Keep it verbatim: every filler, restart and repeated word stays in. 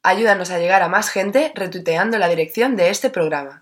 Ayúdanos a llegar a más gente retuiteando la dirección de este programa.